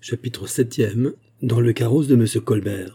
Chapitre 7e. Dans le carrosse de M. Colbert.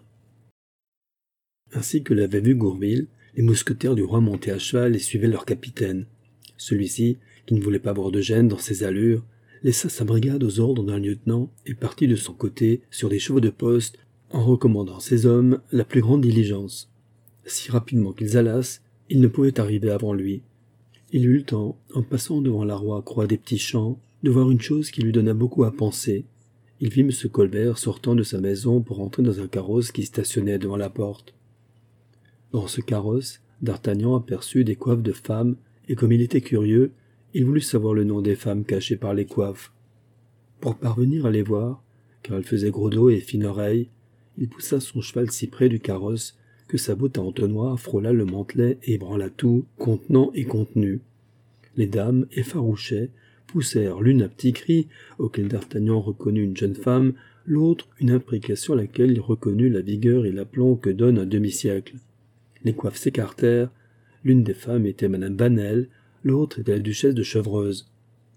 Ainsi que l'avait vu Gourville, les mousquetaires du roi montaient à cheval et suivaient leur capitaine. Celui-ci, qui ne voulait pas voir de gêne dans ses allures, laissa sa brigade aux ordres d'un lieutenant et partit de son côté sur des chevaux de poste en recommandant ses hommes la plus grande diligence. Si rapidement qu'ils allassent, ils ne pouvaient arriver avant lui. Il eut le temps, en passant devant la roi-croix des Petits Champs, de voir une chose qui lui donna beaucoup à penser. Il vit M. Colbert sortant de sa maison pour entrer dans un carrosse qui stationnait devant la porte. Dans ce carrosse, D'Artagnan aperçut des coiffes de femmes, et comme il était curieux, il voulut savoir le nom des femmes cachées par les coiffes. Pour parvenir à les voir, car elles faisaient gros dos et fine oreille, il poussa son cheval si près du carrosse que sa botte à entonnoir frôla le mantelet et ébranla tout, contenant et contenu. Les dames, effarouchées, poussèrent l'une un petit cri auquel D'Artagnan reconnut une jeune femme, l'autre une imprécation à laquelle il reconnut la vigueur et l'aplomb que donne un demi-siècle. Les coiffes s'écartèrent, l'une des femmes était madame Banel, l'autre était la duchesse de Chevreuse.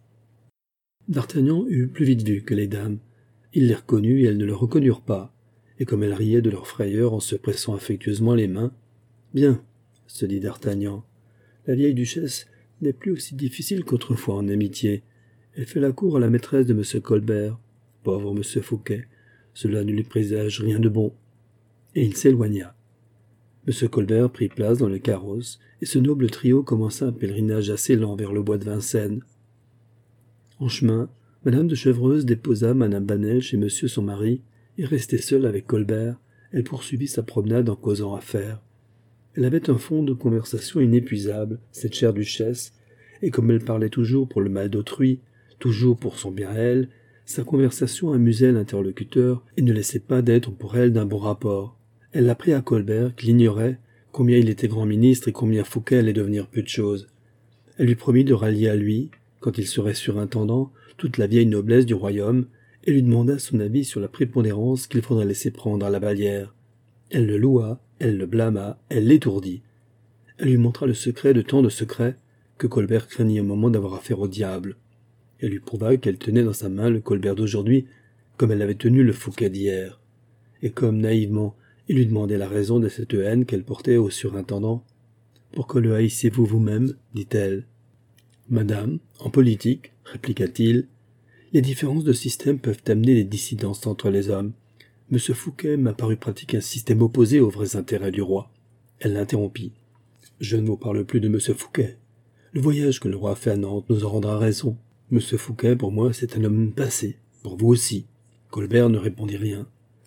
D'Artagnan eut plus vite vu que les dames. Il les reconnut et elles ne le reconnurent pas, et comme elles riaient de leur frayeur en se pressant affectueusement les mains, « Bien, » se dit D'Artagnan, « la vieille duchesse n'est plus aussi difficile qu'autrefois en amitié. Elle fait la cour à la maîtresse de M. Colbert. Pauvre M. Fouquet, cela ne lui présage rien de bon. » Et il s'éloigna. M. Colbert prit place dans le carrosse, et ce noble trio commença un pèlerinage assez lent vers le bois de Vincennes. En chemin, Madame de Chevreuse déposa Madame Banel chez monsieur son mari, et restée seule avec Colbert, elle poursuivit sa promenade en causant affaires. Elle avait un fond de conversation inépuisable, cette chère duchesse, et comme elle parlait toujours pour le mal d'autrui, toujours pour son bien à elle, sa conversation amusait l'interlocuteur et ne laissait pas d'être pour elle d'un bon rapport. Elle apprit à Colbert qu'il ignorait combien il était grand ministre et combien Fouquet allait devenir peu de chose. Elle lui promit de rallier à lui, quand il serait surintendant, toute la vieille noblesse du royaume, et lui demanda son avis sur la prépondérance qu'il faudrait laisser prendre à la Vallière. Elle le loua, elle le blâma, elle l'étourdit. Elle lui montra le secret de tant de secrets que Colbert craignit un moment d'avoir affaire au diable. Elle lui prouva qu'elle tenait dans sa main le Colbert d'aujourd'hui comme elle avait tenu le Fouquet d'hier. Et comme, naïvement, il lui demandait la raison de cette haine qu'elle portait au surintendant. « Pourquoi le haïssez-vous vous-même » dit-elle. « Madame, en politique, répliqua-t-il, les différences de système peuvent amener des dissidences entre les hommes. M. Fouquet m'a paru pratiquer un système opposé aux vrais intérêts du roi. » Elle l'interrompit. « Je ne vous parle plus de M. Fouquet. Le voyage que le roi a fait à Nantes nous en rendra raison. M. Fouquet, pour moi, c'est un homme passé. Pour vous aussi. » Colbert ne répondit rien.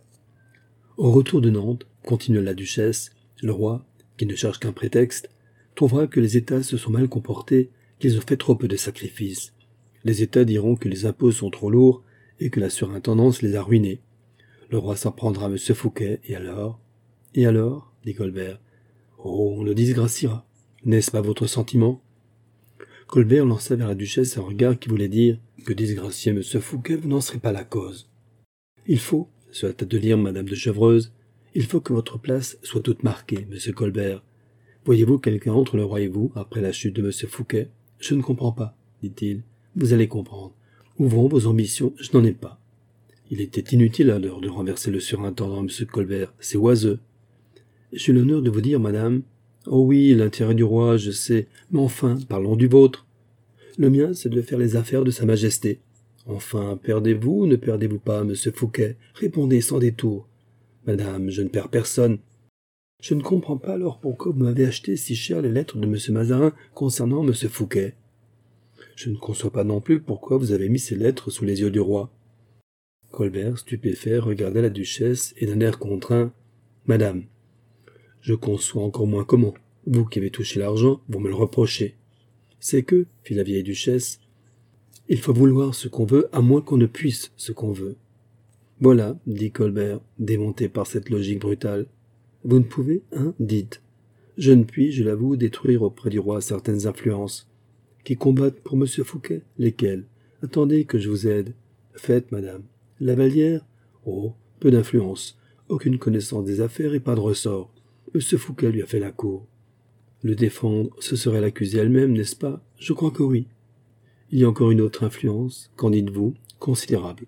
Au retour de Nantes, continua la duchesse, le roi, qui ne cherche qu'un prétexte, trouvera que les États se sont mal comportés, qu'ils ont fait trop peu de sacrifices. Les États diront que les impôts sont trop lourds et que la surintendance les a ruinés. Le roi s'en prendra à M. Fouquet, et alors ? Et alors ? Dit Colbert. Oh, on le disgraciera. N'est-ce pas votre sentiment ? Colbert lança vers la duchesse un regard qui voulait dire que disgracier M. Fouquet, vous n'en serez pas la cause. Il faut, se hâta de dire Madame de Chevreuse, il faut que votre place soit toute marquée, M. Colbert. Voyez-vous quelqu'un entre le roi et vous, après la chute de M. Fouquet ? Je ne comprends pas, dit-il. Vous allez comprendre. Ouvrons vos ambitions, je n'en ai pas. Il était inutile alors de renverser le surintendant, M. Colbert, c'est oiseux. J'ai l'honneur de vous dire, madame. Oh oui, l'intérêt du roi, je sais, mais enfin, parlons du vôtre. Le mien, c'est de faire les affaires de Sa Majesté. Enfin, perdez-vous ou ne perdez-vous pas, M. Fouquet ? Répondez sans détour. Madame, je ne perds personne. Je ne comprends pas alors pourquoi vous m'avez acheté si cher les lettres de M. Mazarin concernant M. Fouquet. Je ne conçois pas non plus pourquoi vous avez mis ces lettres sous les yeux du roi. Colbert, stupéfait, regarda la duchesse et d'un air contraint. Madame, je conçois encore moins comment. Vous qui avez touché l'argent, vous me le reprochez. C'est que, fit la vieille duchesse, il faut vouloir ce qu'on veut à moins qu'on ne puisse ce qu'on veut. Voilà, dit Colbert, démonté par cette logique brutale. Vous ne pouvez, hein, dites. Je ne puis, je l'avoue, détruire auprès du roi certaines influences. Qui combattent pour M. Fouquet? Lesquelles? Attendez que je vous aide. Faites, madame. La Vallière? Oh, peu d'influence. Aucune connaissance des affaires et pas de ressort. M. Fouquet lui a fait la cour. Le défendre, ce serait l'accuser elle-même, n'est-ce pas? Je crois que oui. Il y a encore une autre influence, qu'en dites-vous, considérable.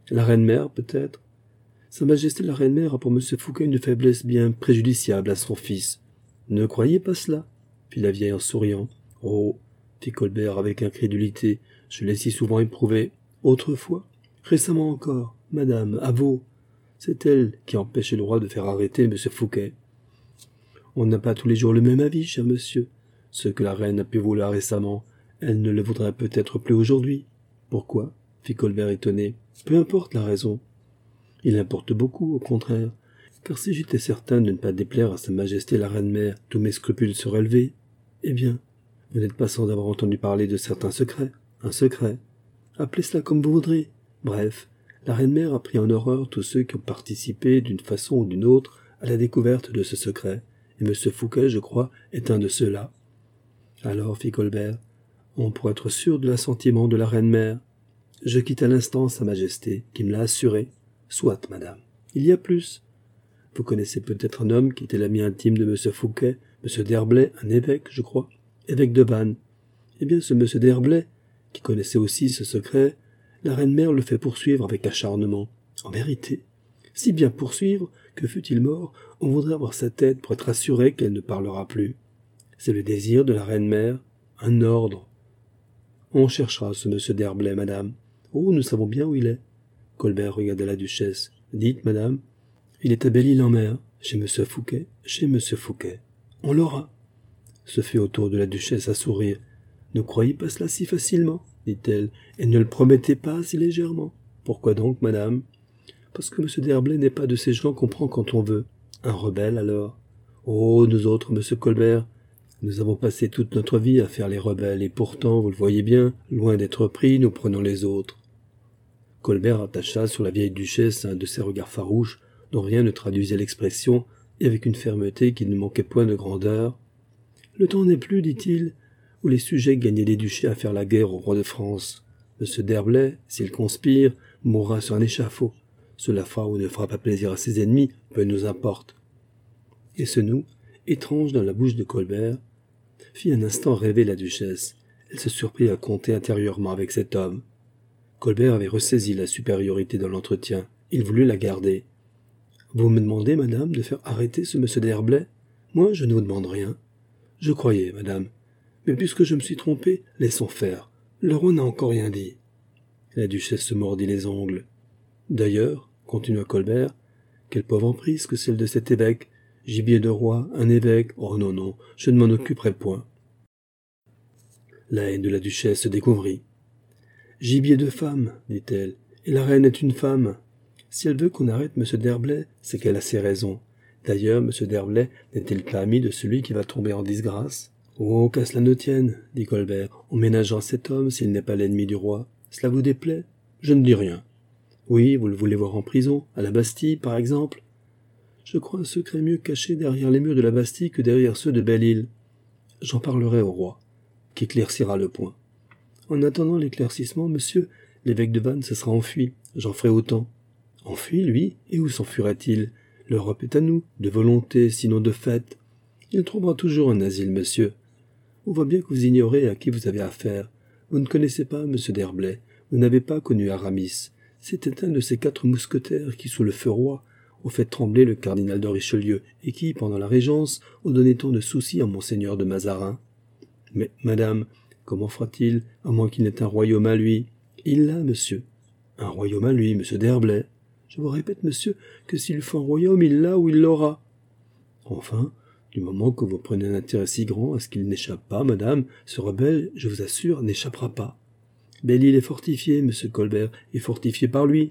La reine-mère, peut-être. Sa Majesté la reine-mère a pour M. Fouquet une faiblesse bien préjudiciable à son fils. Ne croyez pas cela, fit la vieille en souriant. Oh, fit Colbert avec incrédulité, je l'ai si souvent éprouvé. Autrefois, récemment encore, madame, à vous. C'est elle qui empêchait le roi de faire arrêter M. Fouquet. On n'a pas tous les jours le même avis, cher monsieur. Ce que la reine a pu vouloir récemment, elle ne le voudrait peut-être plus aujourd'hui. Pourquoi? Fit Colbert étonné. Peu importe la raison. Il importe beaucoup, au contraire, car si j'étais certain de ne pas déplaire à sa Majesté la reine-mère, tous mes scrupules seraient levés. Eh bien, vous n'êtes pas sans avoir entendu parler de certains secrets. Un secret. Appelez cela comme vous voudrez. Bref, la reine-mère a pris en horreur tous ceux qui ont participé, d'une façon ou d'une autre, à la découverte de ce secret, et M. Fouquet, je crois, est un de ceux-là. Alors, fit Colbert, on pourrait être sûr de l'assentiment de la reine-mère. Je quitte à l'instant sa Majesté, qui me l'a assuré. Soit, madame. Il y a plus. Vous connaissez peut-être un homme qui était l'ami intime de M. Fouquet, M. d'Herblay, un évêque, je crois, évêque de Vannes. Eh bien, ce M. d'Herblay, qui connaissait aussi ce secret, la reine-mère le fait poursuivre avec acharnement. En vérité, si bien poursuivre que fût-il mort, on voudrait avoir sa tête pour être assuré qu'elle ne parlera plus. C'est le désir de la reine-mère, un ordre. On cherchera ce M. d'Herblay, madame. Oh, nous savons bien où il est. Colbert regarda la duchesse. Dites, madame. Il est à Belle-Île-en-Mer, chez M. Fouquet, chez M. Fouquet. On l'aura. Ce fut au tour de la duchesse à sourire. Ne croyez pas cela si facilement, dit-elle, et ne le promettez pas si légèrement. Pourquoi donc, madame? Parce que M. d'Herblay n'est pas de ces gens qu'on prend quand on veut. Un rebelle, alors? Oh, nous autres, M. Colbert, nous avons passé toute notre vie à faire les rebelles, et pourtant, vous le voyez bien, loin d'être pris, nous prenons les autres. Colbert attacha sur la vieille duchesse un de ces regards farouches, dont rien ne traduisait l'expression, et avec une fermeté qui ne manquait point de grandeur. Le temps n'est plus, dit-il, où les sujets gagnaient des duchés à faire la guerre au roi de France. M. d'Herblay, s'il conspire, mourra sur un échafaud. Cela fera ou ne fera pas plaisir à ses ennemis, peu nous importe. Et ce nous, étrange dans la bouche de Colbert, fit un instant rêver la duchesse. Elle se surprit à compter intérieurement avec cet homme. Colbert avait ressaisi la supériorité dans l'entretien. Il voulut la garder. « Vous me demandez, madame, de faire arrêter ce M. d'Herblay? Moi, je ne vous demande rien. Je croyais, madame. Mais puisque je me suis trompé, laissons faire. Le roi n'a encore rien dit. » La duchesse se mordit les ongles. « D'ailleurs, continua Colbert, quelle pauvre emprise que celle de cet évêque. Gibier de roi, un évêque. Oh non, non, je ne m'en occuperai point. » La haine de la duchesse se découvrit. « Gibier de femme, dit-elle, et la reine est une femme. Si elle veut qu'on arrête M. d'Herblay, c'est qu'elle a ses raisons. D'ailleurs, M. d'Herblay n'est-il pas ami de celui qui va tomber en disgrâce? Oh, qu'à cela ne tienne, dit Colbert, en ménageant cet homme s'il n'est pas l'ennemi du roi. Cela vous déplaît? Je ne dis rien. Oui, vous le voulez voir en prison, à la Bastille, par exemple? Je crois un secret mieux caché derrière les murs de la Bastille que derrière ceux de Belle-Île. J'en parlerai au roi, qui éclaircira le point. En attendant l'éclaircissement, monsieur, l'évêque de Vannes se sera enfui. J'en ferai autant. Enfui, lui? Et où s'enfuirait-il? L'Europe est à nous, de volonté, sinon de fait. Il trouvera toujours un asile, monsieur. On voit bien que vous ignorez à qui vous avez affaire. Vous ne connaissez pas M. d'Herblay. Vous n'avez pas connu Aramis. C'était un de ces 4 mousquetaires qui, sous le feu roi, ont fait trembler le cardinal de Richelieu et qui, pendant la Régence, ont donné tant de soucis à monseigneur de Mazarin. Mais, madame, comment fera-t-il, à moins qu'il n'ait un royaume à lui? Il l'a, monsieur. Un royaume à lui, M. d'Herblay. Je vous répète, monsieur, que s'il faut un royaume, il l'a ou il l'aura. Enfin, du moment que vous prenez un intérêt si grand à ce qu'il n'échappe pas, madame, ce rebelle, je vous assure, n'échappera pas. Belle-Île est fortifiée, monsieur Colbert, et fortifiée par lui.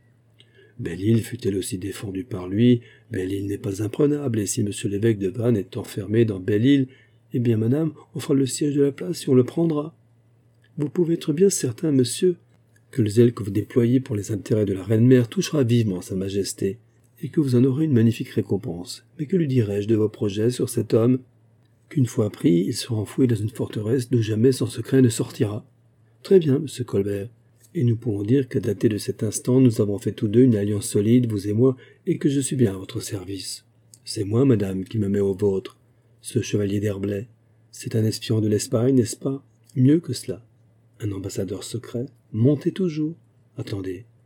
Belle-Île fut-elle aussi défendue par lui? Belle-Île n'est pas imprenable, et si monsieur l'évêque de Vannes est enfermé dans Belle-Île, eh bien, madame, on fera le siège de la place et on le prendra. Vous pouvez être bien certain, monsieur, que le zèle que vous déployez pour les intérêts de la reine-mère touchera vivement sa majesté, et que vous en aurez une magnifique récompense. Mais que lui dirai-je de vos projets sur cet homme? Qu'une fois pris, il sera enfoui dans une forteresse d'où jamais son secret ne sortira. Très bien, monsieur Colbert. Et nous pouvons dire qu'à dater de cet instant, nous avons fait tous deux une alliance solide, vous et moi, et que je suis bien à votre service. C'est moi, madame, qui me mets au vôtre. Ce chevalier d'Herblay, c'est un espion de l'Espagne, n'est-ce pas? Mieux que cela. Un ambassadeur secret, montez toujours. Attendez.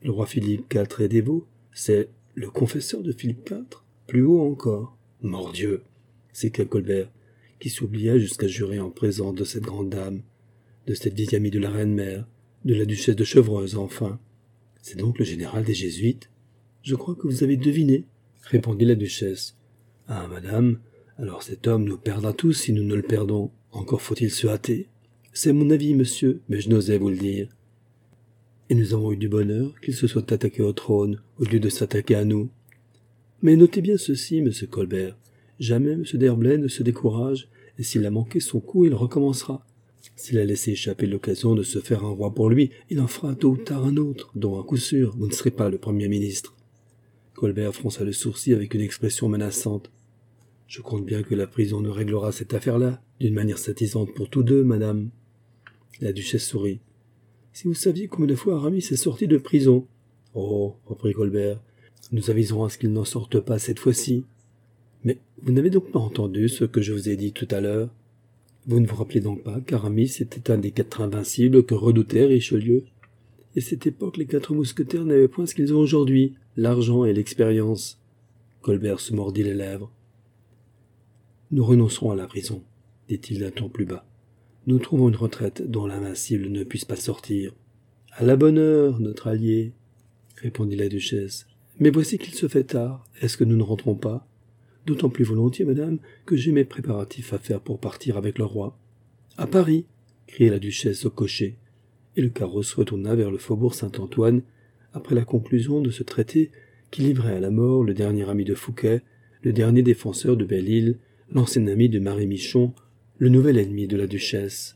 Le roi Philippe IV est dévot, c'est le confesseur de Philippe IV, plus haut encore. Mordieu, s'écria Colbert, qui s'oublia jusqu'à jurer en présence de cette grande dame, de cette vieille amie de la reine-mère, de la duchesse de Chevreuse, enfin. C'est donc le général des Jésuites? Je crois que vous avez deviné, répondit la duchesse. Ah, madame, alors cet homme nous perdra tous si nous ne le perdons. Encore faut-il se hâter. C'est mon avis, monsieur, mais je n'osais vous le dire. Et nous avons eu du bonheur qu'il se soit attaqué au trône, au lieu de s'attaquer à nous. Mais notez bien ceci, monsieur Colbert. Jamais M. d'Herblay ne se décourage, et s'il a manqué son coup, il recommencera. S'il a laissé échapper l'occasion de se faire un roi pour lui, il en fera tôt ou tard un autre, dont à coup sûr, vous ne serez pas le Premier ministre. Colbert fronça le sourcil avec une expression menaçante. Je compte bien que la prison nous réglera cette affaire-là, d'une manière satisfaisante pour tous deux, madame. La duchesse sourit. Si vous saviez combien de fois Aramis est sorti de prison. Oh, reprit Colbert, nous aviserons à ce qu'il n'en sorte pas cette fois-ci. Mais vous n'avez donc pas entendu ce que je vous ai dit tout à l'heure? Vous ne vous rappelez donc pas qu'Aramis était un des 4 invincibles que redoutait Richelieu? Et à cette époque, les 4 mousquetaires n'avaient point ce qu'ils ont aujourd'hui, l'argent et l'expérience. Colbert se mordit les lèvres. Nous renoncerons à la prison, dit-il d'un ton plus bas. Nous trouvons une retraite dont l'invincible ne puisse pas sortir. À la bonne heure, notre allié, répondit la duchesse. Mais voici qu'il se fait tard. Est-ce que nous ne rentrons pas? D'autant plus volontiers, madame, que j'ai mes préparatifs à faire pour partir avec le roi. À Paris, criait la duchesse au cocher, et le carrosse retourna vers le faubourg Saint-Antoine, après la conclusion de ce traité qui livrait à la mort le dernier ami de Fouquet, le dernier défenseur de Belle-Île, l'ancien ami de Marie Michon, le nouvel ennemi de la duchesse.